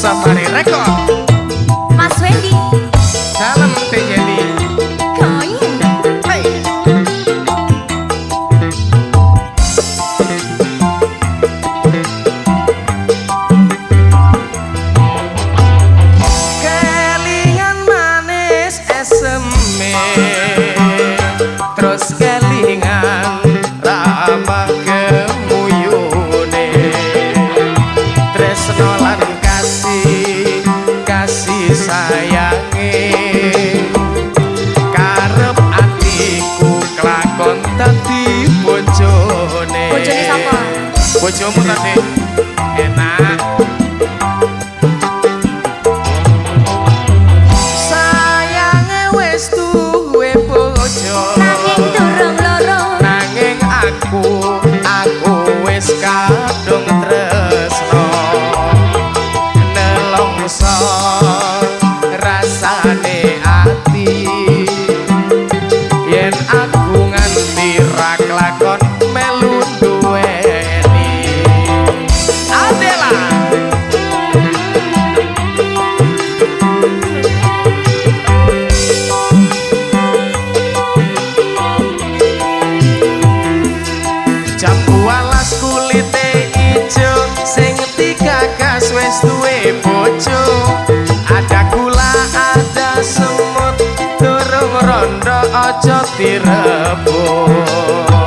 Safari Record. Mas Wendy. Salam Teh Yeni. Koin. Hai. Kelingan manis eseme, terus kelingan ramah kemuyune, tresno lan kasih sayange, karep atiku kelakon dadi bojone. Bojone sapa? Bojomu tadi enak. Sayange wis duwe bojo, Nanging durung loro. nanging aku wis kadung tresno. Nelongso rasane ati, yen aku nganti ra kelakon melu duweni. Adela jambu alas kulite ijo, sing digagas wis duwe bojo. Ada gula ada semut, durung rondo aja direbut.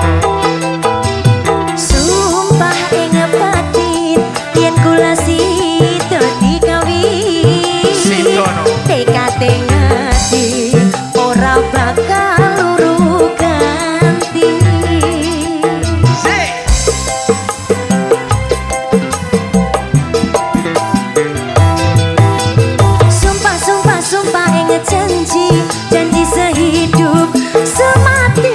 Sumpah ing batin yen kula sida dikawin. Sidono. Tekate ngati ora bakal luru ganti. Sik. Sumpah ing janji sehidup semati.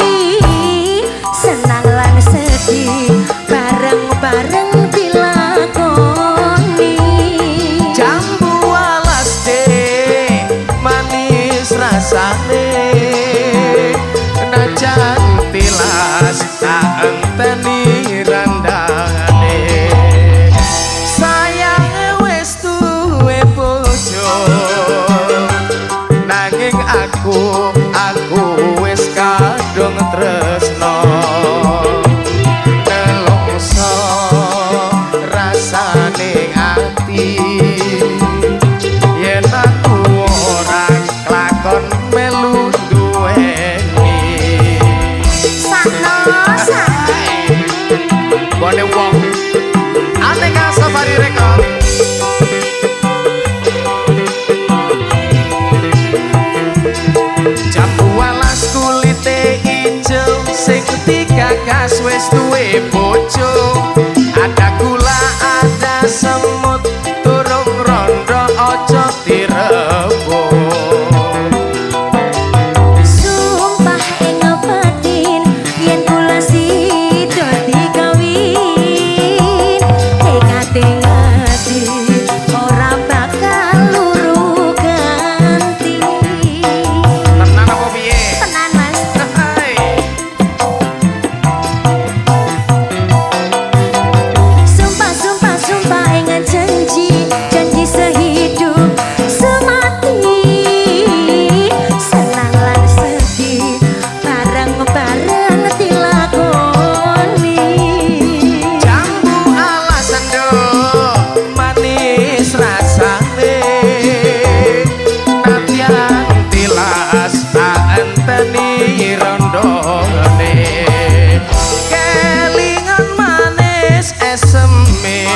Senang lan sedih bareng-bareng dilakoni. Jambu alas deh manis rasane, najan tilas tak enteni randangane. Sayange wis duwe bojo, nanging aku wis kadung tresno. Nelongso rasane ati, yen aku ora kelakon melu duweni. Sakno Bone wong Aneka Safari Record. Jambu alas kulite ijo, sing digagas wis duwe bojo. Ada gula ada semut, durung rondo aja direbut. sumpah ing batin yen kula sida dikawin. Tekate ngati ora bakal luru ganti. Tenan apa piye? Tenan Mas. Hai. Sumpah ing janji sehidup semati. Senang lan sedih bareng-bareng dilakoni. Jambu alas endok manis rasane, nadyan tilas tak enteni rondone. Kelingan manis eseme,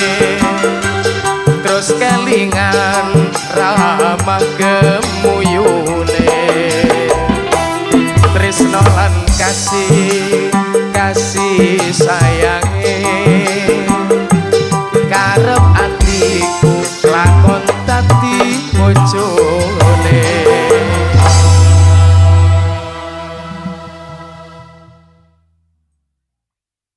terus kelingan ramah kemuyune, tresno lan kasih